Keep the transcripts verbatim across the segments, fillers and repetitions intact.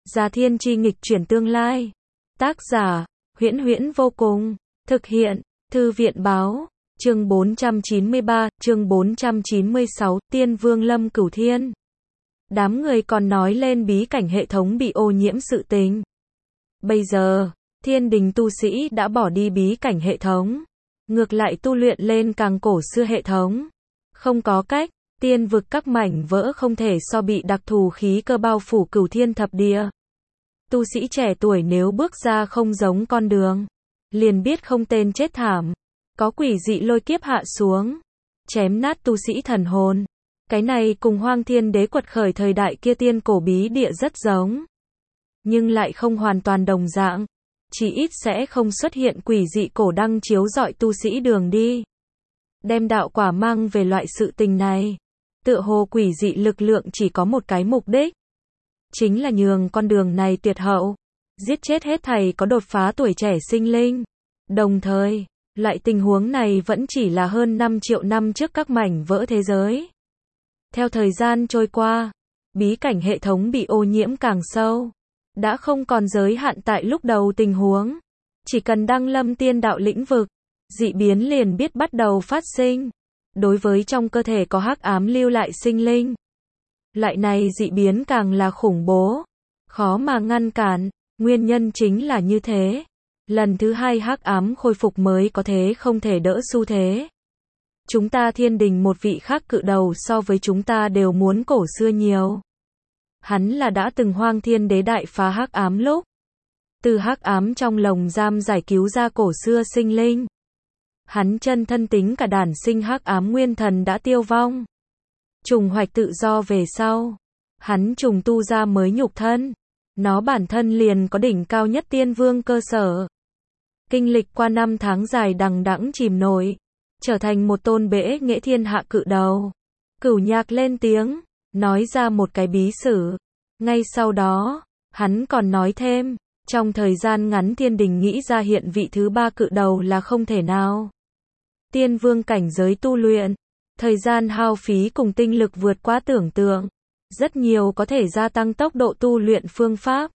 Gia thiên chi nghịch chuyển tương lai. Tác giả, Huyễn Huyễn vô cùng. Thực hiện, Thư viện báo. Chương bốn trăm chín mươi ba, chương bốn trăm chín mươi sáu, Tiên Vương Lâm Cửu Thiên. Đám người còn nói lên bí cảnh hệ thống bị ô nhiễm sự tình. Bây giờ, thiên đình tu sĩ đã bỏ đi bí cảnh hệ thống. Ngược lại tu luyện lên càng cổ xưa hệ thống. Không có cách, tiên vực các mảnh vỡ không thể so bị đặc thù khí cơ bao phủ cửu thiên thập địa. Tu sĩ trẻ tuổi nếu bước ra không giống con đường, liền biết không tên chết thảm. Có quỷ dị lôi kiếp hạ xuống, chém nát tu sĩ thần hồn. Cái này cùng Hoang Thiên Đế quật khởi thời đại kia tiên cổ bí địa rất giống, nhưng lại không hoàn toàn đồng dạng. Chỉ ít sẽ không xuất hiện quỷ dị cổ đăng chiếu rọi tu sĩ đường đi. Đem đạo quả mang về loại sự tình này. Tựa hồ quỷ dị lực lượng chỉ có một cái mục đích. Chính là nhường con đường này tuyệt hậu. Giết chết hết thảy có đột phá tuổi trẻ sinh linh. Đồng thời, loại tình huống này vẫn chỉ là hơn năm triệu năm trước các mảnh vỡ thế giới. Theo thời gian trôi qua, bí cảnh hệ thống bị ô nhiễm càng sâu. Đã không còn giới hạn tại lúc đầu tình huống. Chỉ cần đăng lâm tiên đạo lĩnh vực, dị biến liền biết bắt đầu phát sinh. Đối với trong cơ thể có hắc ám lưu lại sinh linh, loại này dị biến càng là khủng bố, khó mà ngăn cản. Nguyên nhân chính là như thế. Lần thứ hai hắc ám khôi phục mới có thế không thể đỡ xu thế. Chúng ta thiên đình một vị khác cự đầu so với chúng ta đều muốn cổ xưa nhiều. Hắn là đã từng Hoang Thiên Đế đại phá hắc ám lúc, từ hắc ám trong lồng giam giải cứu ra cổ xưa sinh linh. Hắn chân thân tính cả đản sinh hắc ám nguyên thần đã tiêu vong. Trùng hoạch tự do về sau, hắn trùng tu ra mới nhục thân. Nó bản thân liền có đỉnh cao nhất tiên vương cơ sở. Kinh lịch qua năm tháng dài đằng đẵng chìm nổi, trở thành một tôn bệ nghệ thiên hạ cự đầu. Cửu Nhạc lên tiếng, nói ra một cái bí sử. Ngay sau đó, hắn còn nói thêm, trong thời gian ngắn thiên đình nghĩ ra hiện vị thứ ba cự đầu là không thể nào. Tiên vương cảnh giới tu luyện, thời gian hao phí cùng tinh lực vượt quá tưởng tượng. Rất nhiều có thể gia tăng tốc độ tu luyện phương pháp.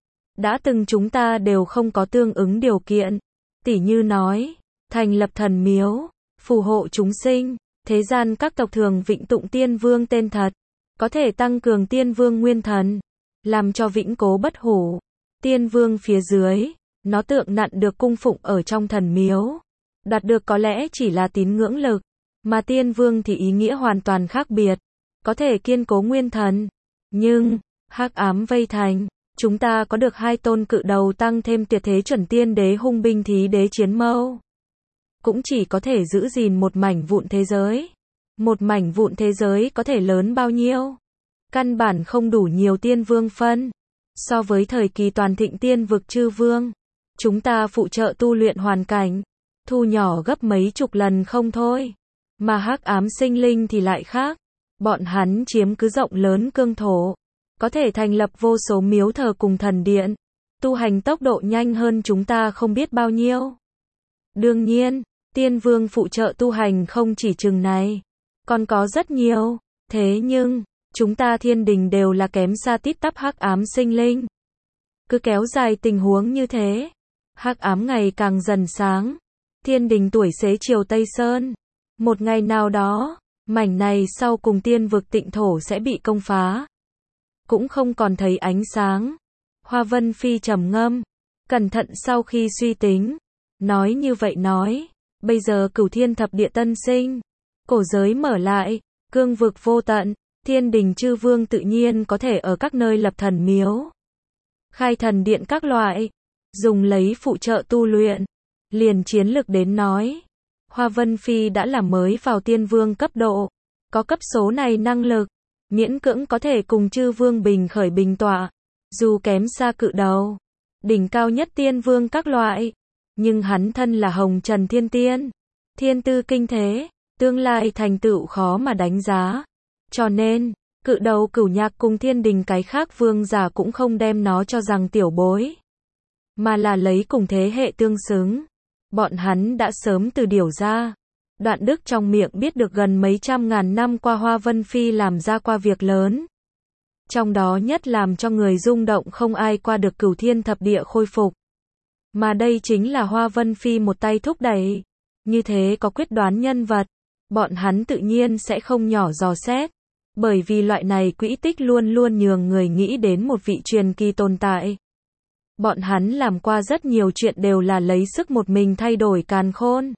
Đã từng chúng ta đều không có tương ứng điều kiện. Tỉ như nói, thành lập thần miếu, phù hộ chúng sinh. Thế gian các tộc thường vịnh tụng tiên vương tên thật, có thể tăng cường tiên vương nguyên thần, làm cho vĩnh cố bất hủ. Tiên vương phía dưới, nó tượng nặn được cung phụng ở trong thần miếu. Đạt được có lẽ chỉ là tín ngưỡng lực, mà tiên vương thì ý nghĩa hoàn toàn khác biệt. Có thể kiên cố nguyên thần. Nhưng, hắc ám vây thành, chúng ta có được hai tôn cự đầu tăng thêm tuyệt thế chuẩn tiên đế hung binh thí đế chiến mâu. Cũng chỉ có thể giữ gìn một mảnh vụn thế giới. Một mảnh vụn thế giới có thể lớn bao nhiêu? Căn bản không đủ nhiều tiên vương phân. So với thời kỳ toàn thịnh tiên vực chư vương, chúng ta phụ trợ tu luyện hoàn cảnh, thu nhỏ gấp mấy chục lần không thôi. Mà hắc ám sinh linh thì lại khác. Bọn hắn chiếm cứ rộng lớn cương thổ, có thể thành lập vô số miếu thờ cùng thần điện, tu hành tốc độ nhanh hơn chúng ta không biết bao nhiêu. Đương nhiên, tiên vương phụ trợ tu hành không chỉ chừng này, còn có rất nhiều. Thế nhưng, chúng ta thiên đình đều là kém xa tít tắp hắc ám sinh linh. Cứ kéo dài tình huống như thế, hắc ám ngày càng dần sáng. Thiên đình tuổi xế chiều Tây Sơn. Một ngày nào đó, mảnh này sau cùng tiên vực tịnh thổ sẽ bị công phá. Cũng không còn thấy ánh sáng. Hoa Vân Phi trầm ngâm, cẩn thận sau khi suy tính. Nói như vậy nói, bây giờ cửu thiên thập địa tân sinh, cổ giới mở lại, cương vực vô tận, thiên đình chư vương tự nhiên có thể ở các nơi lập thần miếu, khai thần điện các loại, dùng lấy phụ trợ tu luyện. Liền chiến lực đến nói, Hoa Vân Phi đã là mới vào tiên vương cấp độ, có cấp số này năng lực, miễn cưỡng có thể cùng chư vương bình khởi bình tọa, dù kém xa cự đầu, đỉnh cao nhất tiên vương các loại, nhưng hắn thân là hồng trần thiên tiên, thiên tư kinh thế, tương lai thành tựu khó mà đánh giá. Cho nên, cự đầu Cửu Nhạc cùng thiên đình cái khác vương giả cũng không đem nó cho rằng tiểu bối, mà là lấy cùng thế hệ tương xứng. Bọn hắn đã sớm từ điều ra. Đoạn Đức trong miệng biết được gần mấy trăm ngàn năm qua Hoa Vân Phi làm ra qua việc lớn. Trong đó nhất làm cho người rung động không ai qua được cửu thiên thập địa khôi phục. Mà đây chính là Hoa Vân Phi một tay thúc đẩy. Như thế có quyết đoán nhân vật, bọn hắn tự nhiên sẽ không nhỏ dò xét. Bởi vì loại này quỹ tích luôn luôn nhường người nghĩ đến một vị truyền kỳ tồn tại. Bọn hắn làm qua rất nhiều chuyện đều là lấy sức một mình thay đổi càn khôn.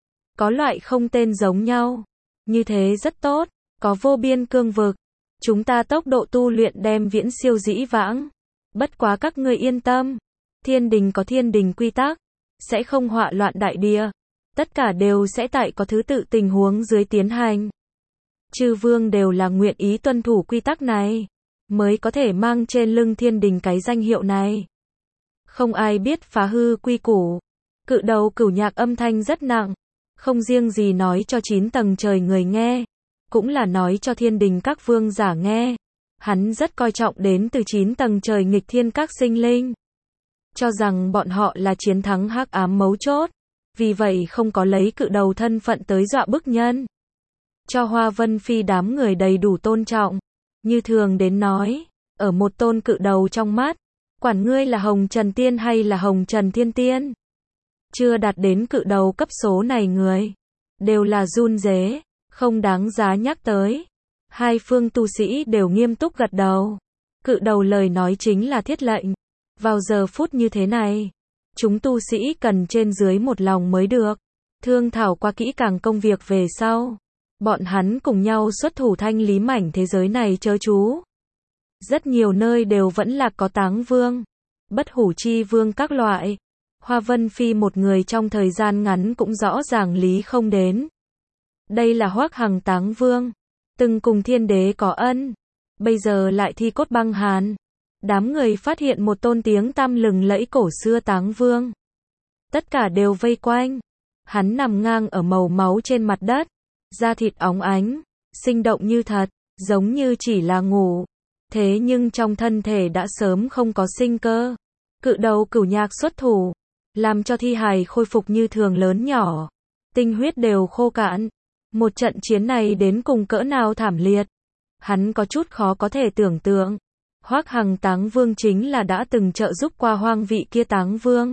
Có loại không tên giống nhau. Như thế rất tốt, có vô biên cương vực. Chúng ta tốc độ tu luyện đem viễn siêu dĩ vãng. Bất quá các ngươi yên tâm. Thiên đình có thiên đình quy tắc. Sẽ không họa loạn đại địa. Tất cả đều sẽ tại có thứ tự tình huống dưới tiến hành. Chư vương đều là nguyện ý tuân thủ quy tắc này. Mới có thể mang trên lưng thiên đình cái danh hiệu này. Không ai biết phá hư quy củ. Cự đầu cửu nhạc âm thanh rất nặng. Không riêng gì nói cho chín tầng trời người nghe. Cũng là nói cho thiên đình các vương giả nghe. Hắn rất coi trọng đến từ chín tầng trời nghịch thiên các sinh linh. Cho rằng bọn họ là chiến thắng hắc ám mấu chốt. Vì vậy không có lấy cự đầu thân phận tới dọa bức nhân. Cho Hoa Vân Phi đám người đầy đủ tôn trọng. Như thường đến nói. Ở một tôn cự đầu trong mắt. Quản ngươi là Hồng Trần Tiên hay là Hồng Trần Thiên Tiên. Chưa đạt đến cự đầu cấp số này người. Đều là run rế. Không đáng giá nhắc tới. Hai phương tu sĩ đều nghiêm túc gật đầu. Cự đầu lời nói chính là thiết lệnh. Vào giờ phút như thế này. Chúng tu sĩ cần trên dưới một lòng mới được. Thương thảo qua kỹ càng công việc về sau. Bọn hắn cùng nhau xuất thủ thanh lý mảnh thế giới này chớ chú. Rất nhiều nơi đều vẫn là có táng vương. Bất hủ chi vương các loại. Hoa Vân Phi một người trong thời gian ngắn cũng rõ ràng lý không đến. Đây là Hoắc Hằng táng vương. Từng cùng thiên đế có ân. Bây giờ lại thi cốt băng hàn. Đám người phát hiện một tôn tiếng tăm lừng lẫy cổ xưa táng vương. Tất cả đều vây quanh. Hắn nằm ngang ở màu máu trên mặt đất. Da thịt óng ánh. Sinh động như thật. Giống như chỉ là ngủ. Thế nhưng trong thân thể đã sớm không có sinh cơ. Cự đầu cửu nhạc xuất thủ. Làm cho thi hài khôi phục như thường lớn nhỏ. Tinh huyết đều khô cạn. Một trận chiến này đến cùng cỡ nào thảm liệt. Hắn có chút khó có thể tưởng tượng. Hoắc Hằng táng vương chính là đã từng trợ giúp qua hoang vị kia táng vương.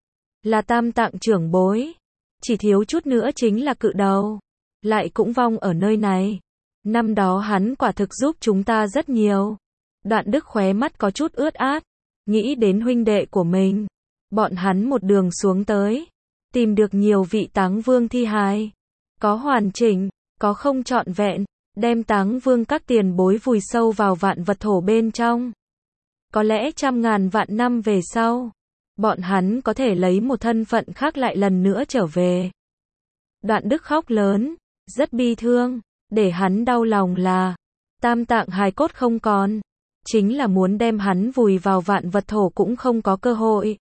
Là tam tạng trưởng bối. Chỉ thiếu chút nữa chính là cự đầu. Lại cũng vong ở nơi này. Năm đó hắn quả thực giúp chúng ta rất nhiều. Đoạn Đức khóe mắt có chút ướt át. Nghĩ đến huynh đệ của mình. Bọn hắn một đường xuống tới. Tìm được nhiều vị táng vương thi hài. Có hoàn chỉnh, có không trọn vẹn. Đem táng vương các tiền bối vùi sâu vào vạn vật thổ bên trong. Có lẽ trăm ngàn vạn năm về sau. Bọn hắn có thể lấy một thân phận khác lại lần nữa trở về. Đoạn Đức khóc lớn. Rất bi thương. Để hắn đau lòng là. Tam tạng hài cốt không còn. Chính là muốn đem hắn vùi vào vạn vật thổ cũng không có cơ hội.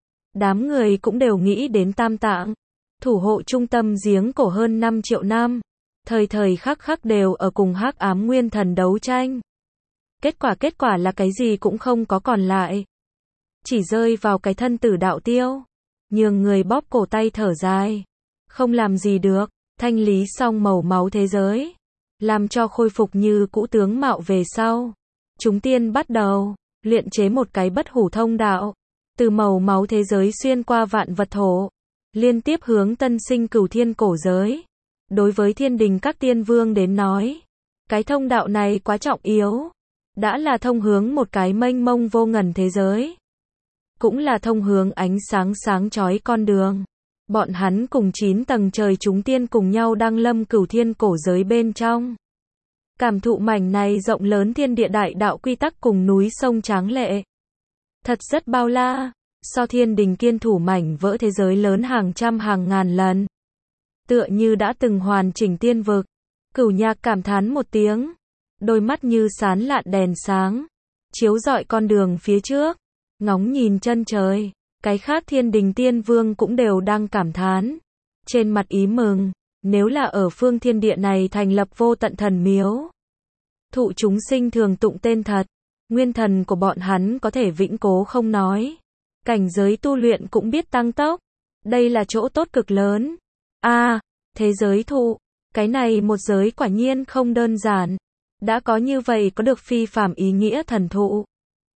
Đám người cũng đều nghĩ đến tam tạng. Thủ hộ trung tâm giếng cổ hơn năm triệu năm. Thời thời khắc khắc đều ở cùng hắc ám nguyên thần đấu tranh. Kết quả kết quả là cái gì cũng không có còn lại. Chỉ rơi vào cái thân tử đạo tiêu. Nhường người bóp cổ tay thở dài. Không làm gì được. Thanh lý xong màu máu thế giới. Làm cho khôi phục như cũ tướng mạo về sau. Chúng tiên bắt đầu. Luyện chế một cái bất hủ thông đạo. Từ màu máu thế giới xuyên qua vạn vật thổ. Liên tiếp hướng tân sinh cửu thiên cổ giới. Đối với thiên đình các tiên vương đến nói. Cái thông đạo này quá trọng yếu. Đã là thông hướng một cái mênh mông vô ngần thế giới. Cũng là thông hướng ánh sáng sáng chói con đường. Bọn hắn cùng chín tầng trời chúng tiên cùng nhau đăng lâm cửu thiên cổ giới bên trong. Cảm thụ mảnh này rộng lớn thiên địa đại đạo quy tắc cùng núi sông tráng lệ. Thật rất bao la. So thiên đình kiên thủ mảnh vỡ thế giới lớn hàng trăm hàng ngàn lần. Tựa như đã từng hoàn chỉnh tiên vực. Cửu nhạc cảm thán một tiếng. Đôi mắt như sán lạn đèn sáng. Chiếu rọi con đường phía trước. Ngóng nhìn chân trời. Cái khác thiên đình tiên vương cũng đều đang cảm thán. Trên mặt ý mừng. Nếu là ở phương thiên địa này thành lập vô tận thần miếu. Thụ chúng sinh thường tụng tên thật. Nguyên thần của bọn hắn có thể vĩnh cố không nói. Cảnh giới tu luyện cũng biết tăng tốc. Đây là chỗ tốt cực lớn. A, à, thế giới thụ. Cái này một giới quả nhiên không đơn giản. Đã có như vậy có được phi phàm ý nghĩa thần thụ.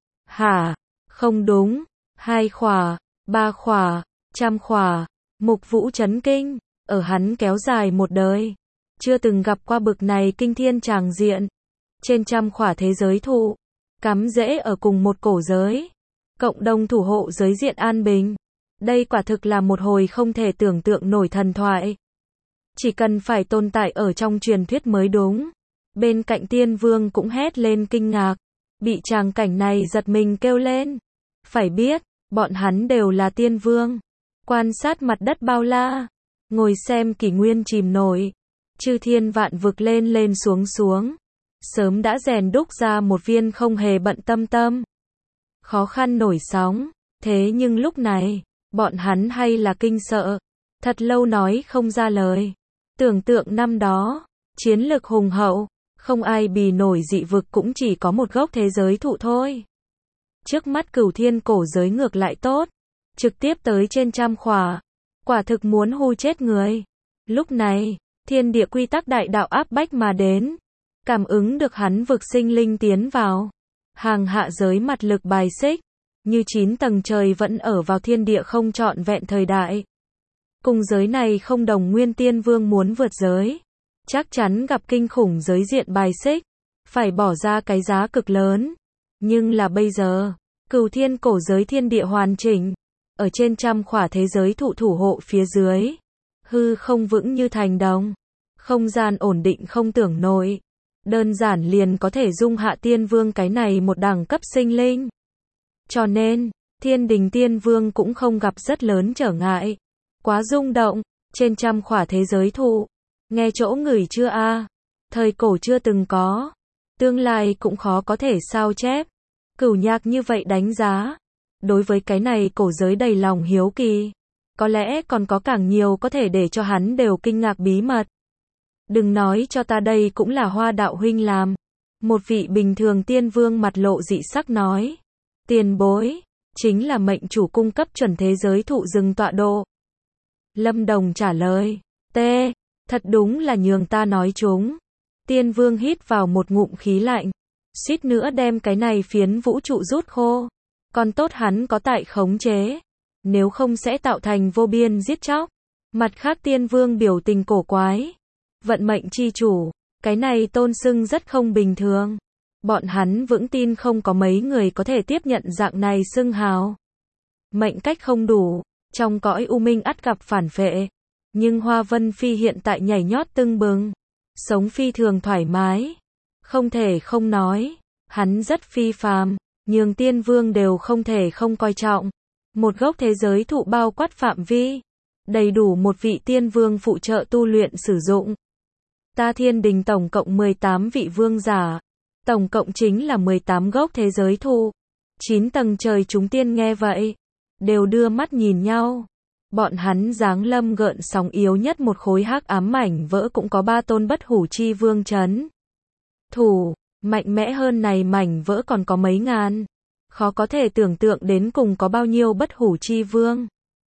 Hả? Không đúng. Hai khỏa, ba khỏa, trăm khỏa. Mục Vũ chấn kinh. Ở hắn kéo dài một đời. Chưa từng gặp qua bực này kinh thiên tràng diện. Trên trăm khỏa thế giới thụ. Cắm rễ ở cùng một cổ giới. Cộng đồng thủ hộ giới diện an bình. Đây quả thực là một hồi không thể tưởng tượng nổi thần thoại. Chỉ cần phải tồn tại ở trong truyền thuyết mới đúng. Bên cạnh Tiên Vương cũng hét lên kinh ngạc. Bị tràng cảnh này giật mình kêu lên. Phải biết, bọn hắn đều là tiên vương. Quan sát mặt đất bao la. Ngồi xem kỷ nguyên chìm nổi. Chư thiên vạn vực lên lên xuống xuống. Sớm đã rèn đúc ra một viên không hề bận tâm tâm. Khó khăn nổi sóng. Thế nhưng lúc này, bọn hắn hay là kinh sợ. Thật lâu nói không ra lời. Tưởng tượng năm đó, chiến lực hùng hậu. Không ai bì nổi dị vực cũng chỉ có một gốc thế giới thụ thôi. Trước mắt Cửu Thiên cổ giới ngược lại tốt. Trực tiếp tới trên trăm khỏa. Quả thực muốn hù chết người. Lúc này, thiên địa quy tắc đại đạo áp bách mà đến. Cảm ứng được hắn vực sinh linh tiến vào. Hàng hạ giới mặt lực bài xích. Như chín tầng trời vẫn ở vào thiên địa không trọn vẹn thời đại. Cùng giới này không đồng nguyên tiên vương muốn vượt giới. Chắc chắn gặp kinh khủng giới diện bài xích. Phải bỏ ra cái giá cực lớn. Nhưng là bây giờ, Cửu Thiên cổ giới thiên địa hoàn chỉnh. Ở trên trăm khỏa thế giới thụ thủ hộ phía dưới. Hư không vững như thành đồng. Không gian ổn định không tưởng nổi. Đơn giản liền có thể dung hạ tiên vương cái này một đẳng cấp sinh linh. Cho nên, thiên đình tiên vương cũng không gặp rất lớn trở ngại. Quá rung động, trên trăm khỏa thế giới thụ. Nghe chỗ ngửi chưa a? Thời cổ chưa từng có. Tương lai cũng khó có thể sao chép. Cửu Nhạc như vậy đánh giá. Đối với cái này cổ giới đầy lòng hiếu kỳ. Có lẽ còn có càng nhiều có thể để cho hắn đều kinh ngạc bí mật. Đừng nói cho ta đây cũng là Hoa đạo huynh làm. Một vị bình thường tiên vương mặt lộ dị sắc nói. Tiền bối, chính là mệnh chủ cung cấp chuẩn thế giới thụ rừng tọa độ. Lâm Đồng trả lời. T, thật đúng là nhường ta nói chúng. Tiên vương hít vào một ngụm khí lạnh. Suýt nữa đem cái này phiến vũ trụ rút khô. Còn tốt hắn có tại khống chế. Nếu không sẽ tạo thành vô biên giết chóc. Mặt khác tiên vương biểu tình cổ quái. Vận mệnh chi chủ. Cái này tôn xưng rất không bình thường. Bọn hắn vững tin không có mấy người có thể tiếp nhận dạng này xưng hào. Mệnh cách không đủ. Trong cõi u minh ắt gặp phản phệ. Nhưng Hoa Vân Phi hiện tại nhảy nhót tưng bừng. Sống phi thường thoải mái. Không thể không nói. Hắn rất phi phàm. Nhường tiên vương đều không thể không coi trọng. Một gốc thế giới thụ bao quát phạm vi. Đầy đủ một vị tiên vương phụ trợ tu luyện sử dụng. Ta thiên đình tổng cộng mười tám vị vương giả. Tổng cộng chính là mười tám gốc thế giới thụ. chín tầng trời chúng tiên nghe vậy. Đều đưa mắt nhìn nhau. Bọn hắn giáng lâm gợn sóng yếu nhất một khối hắc ám mảnh vỡ cũng có ba tôn bất hủ chi vương chấn. Thủ, mạnh mẽ hơn này mảnh vỡ còn có mấy ngàn. Khó có thể tưởng tượng đến cùng có bao nhiêu bất hủ chi vương.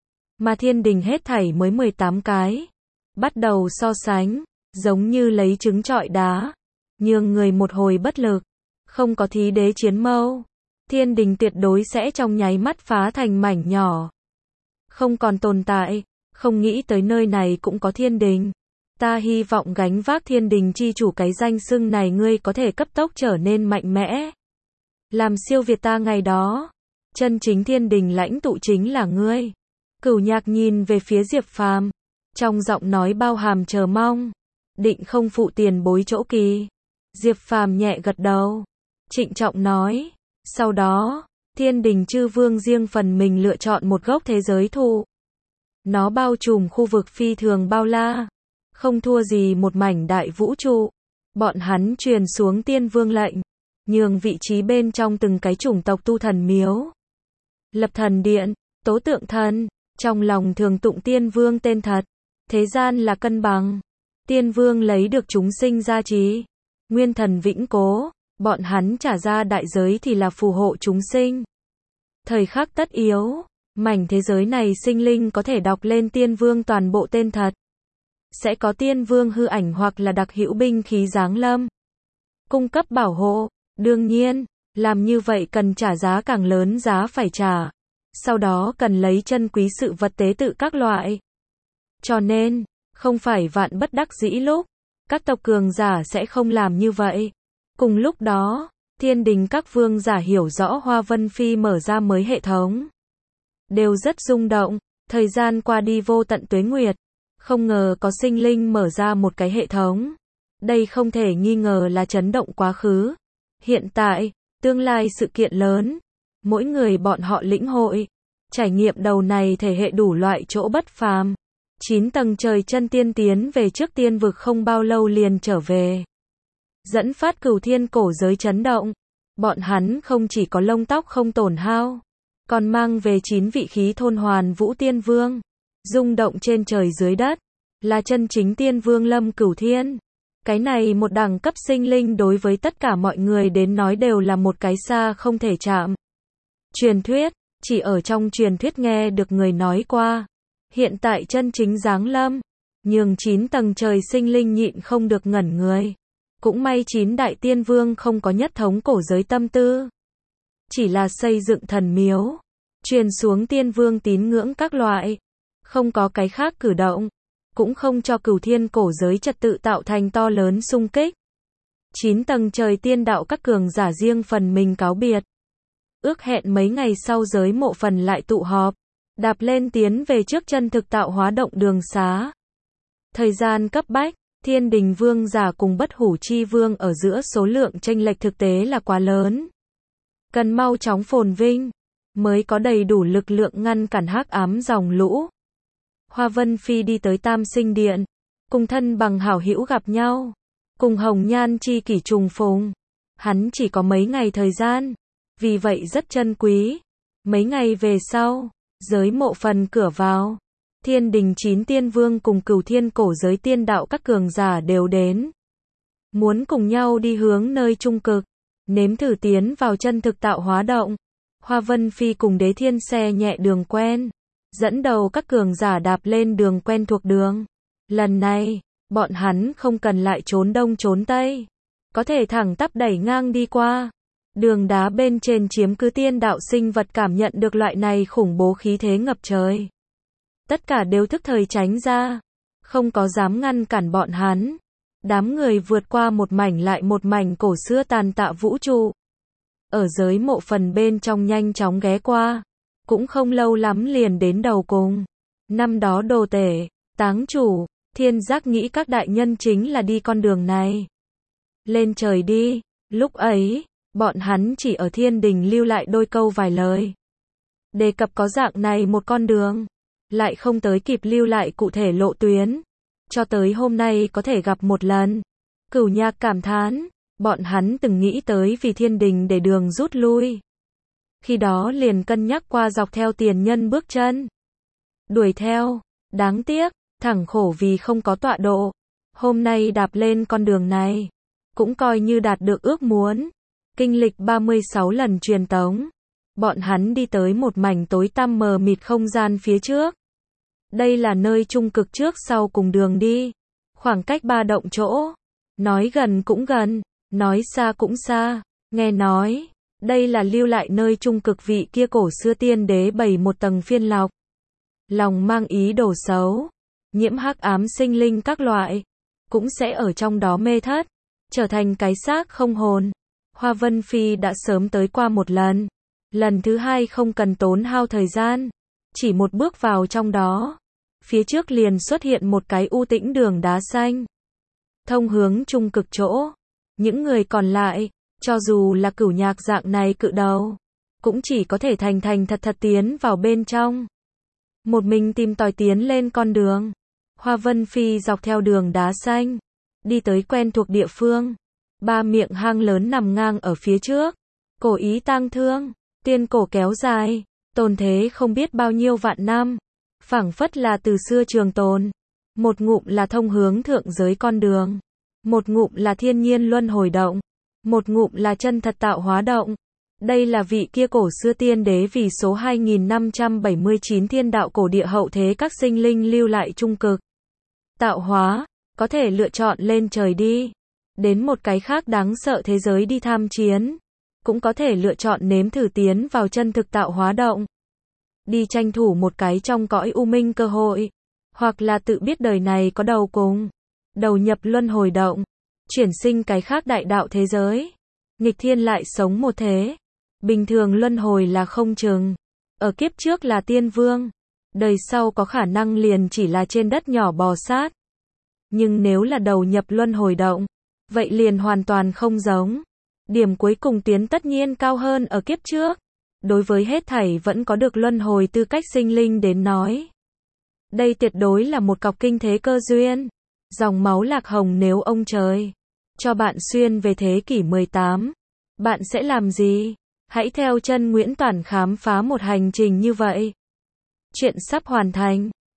Mà thiên đình hết thảy mới mười tám cái. Bắt đầu so sánh, giống như lấy trứng trọi đá. Nhường người một hồi bất lực. Không có thí đế chiến mâu. Thiên đình tuyệt đối sẽ trong nháy mắt phá thành mảnh nhỏ. Không còn tồn tại. Không nghĩ tới nơi này cũng có thiên đình. Ta hy vọng gánh vác thiên đình chi chủ cái danh xưng này ngươi có thể cấp tốc trở nên mạnh mẽ. Làm siêu việt ta ngày đó. Chân chính thiên đình lãnh tụ chính là ngươi. Cửu Nhạc nhìn về phía Diệp Phàm. Trong giọng nói bao hàm chờ mong. Định không phụ tiền bối chỗ kỳ. Diệp Phàm nhẹ gật đầu. Trịnh trọng nói. Sau đó, thiên đình chư vương riêng phần mình lựa chọn một gốc thế giới thụ. Nó bao trùm khu vực phi thường bao la. Không thua gì một mảnh đại vũ trụ. Bọn hắn truyền xuống tiên vương lệnh. Nhường vị trí bên trong từng cái chủng tộc tu thần miếu. Lập thần điện, tố tượng thần. Trong lòng thường tụng tiên vương tên thật. Thế gian là cân bằng. Tiên vương lấy được chúng sinh gia trì. Nguyên thần vĩnh cố. Bọn hắn trả ra đại giới thì là phù hộ chúng sinh. Thời khắc tất yếu. Mảnh thế giới này sinh linh có thể đọc lên tiên vương toàn bộ tên thật. Sẽ có tiên vương hư ảnh hoặc là đặc hữu binh khí giáng lâm. cung cấp bảo hộ. Đương nhiên, làm như vậy cần trả giá càng lớn giá phải trả. Sau đó cần lấy chân quý sự vật tế tự các loại. Cho nên, không phải vạn bất đắc dĩ lúc, các tộc cường giả sẽ không làm như vậy. Cùng lúc đó, thiên đình các vương giả hiểu rõ Hoa Vân Phi mở ra mới hệ thống. Đều rất rung động, thời gian qua đi vô tận tuế nguyệt. Không ngờ có sinh linh mở ra một cái hệ thống. Đây không thể nghi ngờ là chấn động quá khứ. Hiện tại, tương lai sự kiện lớn. Mỗi người bọn họ lĩnh hội. Trải nghiệm đầu này thể hệ đủ loại chỗ bất phàm. Chín tầng trời chân tiên tiến về trước tiên vực không bao lâu liền trở về. Dẫn phát cửu thiên cổ giới chấn động. Bọn hắn không chỉ có lông tóc không tổn hao, còn mang về chín vị khí thôn hoàn vũ tiên vương. Rung động trên trời dưới đất. Là chân chính tiên vương lâm cửu thiên. Cái này một đẳng cấp sinh linh đối với tất cả mọi người đến nói đều là một cái xa không thể chạm. Truyền thuyết, chỉ ở trong truyền thuyết nghe được người nói qua. Hiện tại chân chính giáng lâm, nhường chín tầng trời sinh linh nhịn không được ngẩn người. Cũng may chín đại tiên vương không có nhất thống cổ giới tâm tư. Chỉ là xây dựng thần miếu, truyền xuống tiên vương tín ngưỡng các loại. Không có cái khác cử động. Cũng không cho cửu thiên cổ giới trật tự tạo thành to lớn xung kích. Chín tầng trời tiên đạo các cường giả riêng phần mình cáo biệt. Ước hẹn mấy ngày sau giới mộ phần lại tụ họp. Đạp lên tiến về trước chân thực tạo hóa động đường xá. Thời gian cấp bách, thiên đình vương giả cùng bất hủ chi vương ở giữa số lượng chênh lệch thực tế là quá lớn. Cần mau chóng phồn vinh, mới có đầy đủ lực lượng ngăn cản hắc ám dòng lũ. Hoa Vân Phi đi tới Tam Sinh Điện, cùng thân bằng hảo hữu gặp nhau, cùng hồng nhan chi kỷ trùng phùng. Hắn chỉ có mấy ngày thời gian, vì vậy rất chân quý. Mấy ngày về sau, giới mộ phần cửa vào, thiên đình chín tiên vương cùng cửu thiên cổ giới tiên đạo các cường giả đều đến. Muốn cùng nhau đi hướng nơi trung cực, nếm thử tiến vào chân thực tạo hóa động. Hoa Vân Phi cùng Đế Thiên xe nhẹ đường quen. Dẫn đầu các cường giả đạp lên đường quen thuộc đường. Lần này, bọn hắn không cần lại trốn đông trốn tây. Có thể thẳng tắp đẩy ngang đi qua. Đường đá bên trên chiếm cứ tiên đạo sinh vật cảm nhận được loại này khủng bố khí thế ngập trời. Tất cả đều thức thời tránh ra. Không có dám ngăn cản bọn hắn. Đám người vượt qua một mảnh lại một mảnh cổ xưa tàn tạ vũ trụ. Ở giới mộ phần bên trong nhanh chóng ghé qua. Cũng không lâu lắm liền đến đầu cùng. Năm đó đồ tể, táng chủ, thiên giác nghĩ các đại nhân chính là đi con đường này. Lên trời đi, lúc ấy, bọn hắn chỉ ở thiên đình lưu lại đôi câu vài lời. Đề cập có dạng này một con đường, lại không tới kịp lưu lại cụ thể lộ tuyến. Cho tới hôm nay có thể gặp một lần. Cửu Nhạc cảm thán, bọn hắn từng nghĩ tới vì thiên đình để đường rút lui. Khi đó liền cân nhắc qua dọc theo tiền nhân bước chân. Đuổi theo, đáng tiếc, thẳng khổ vì không có tọa độ. Hôm nay đạp lên con đường này, cũng coi như đạt được ước muốn. Kinh lịch ba mươi sáu lần truyền tống, bọn hắn đi tới một mảnh tối tăm mờ mịt không gian phía trước. Đây là nơi trung cực trước sau cùng đường đi. Khoảng cách ba động chỗ. Nói gần cũng gần, nói xa cũng xa. Nghe nói, đây là lưu lại nơi trung cực vị kia cổ xưa tiên đế bày một tầng phiên lọc. Lòng mang ý đồ xấu, nhiễm hắc ám sinh linh các loại, cũng sẽ ở trong đó mê thất, trở thành cái xác không hồn. Hoa Vân Phi đã sớm tới qua một lần. Lần thứ hai không cần tốn hao thời gian. Chỉ một bước vào trong đó. Phía trước liền xuất hiện một cái u tĩnh đường đá xanh. Thông hướng trung cực chỗ. Những người còn lại, cho dù là Cửu Nhạc dạng này cự đầu, cũng chỉ có thể thành thành thật thật tiến vào bên trong. Một mình tìm tòi tiến lên con đường. Hoa Vân Phi dọc theo đường đá xanh. Đi tới quen thuộc địa phương. Ba miệng hang lớn nằm ngang ở phía trước. Cổ ý tang thương. Tiên cổ kéo dài. Tồn thế không biết bao nhiêu vạn năm. Phảng phất là từ xưa trường tồn. Một ngụm là thông hướng thượng giới con đường. Một ngụm là thiên nhiên luân hồi động. Một ngụm là chân thật tạo hóa động. Đây là vị kia cổ xưa tiên đế vì số hai nghìn năm trăm bảy mươi chín thiên đạo cổ địa hậu thế các sinh linh lưu lại trung cực. Tạo hóa, có thể lựa chọn lên trời đi. đến một cái khác đáng sợ thế giới đi tham chiến. Cũng có thể lựa chọn nếm thử tiến vào chân thực tạo hóa động. Đi tranh thủ một cái trong cõi u minh cơ hội. Hoặc là tự biết đời này có đầu cùng. Đầu nhập luân hồi động. Chuyển sinh cái khác đại đạo thế giới. Nghịch thiên lại sống một thế. Bình thường luân hồi là không chừng. Ở kiếp trước là tiên vương. Đời sau có khả năng liền chỉ là trên đất nhỏ bò sát. Nhưng nếu là đầu nhập luân hồi động, vậy liền hoàn toàn không giống. Điểm cuối cùng tiến tất nhiên cao hơn ở kiếp trước. Đối với hết thảy vẫn có được luân hồi tư cách sinh linh đến nói. Đây tuyệt đối là một cọc kinh thế cơ duyên. Dòng máu lạc hồng nếu ông trời cho bạn xuyên về thế kỷ mười tám, bạn sẽ làm gì? Hãy theo chân Nguyễn Toản khám phá một hành trình như vậy. Chuyện sắp hoàn thành.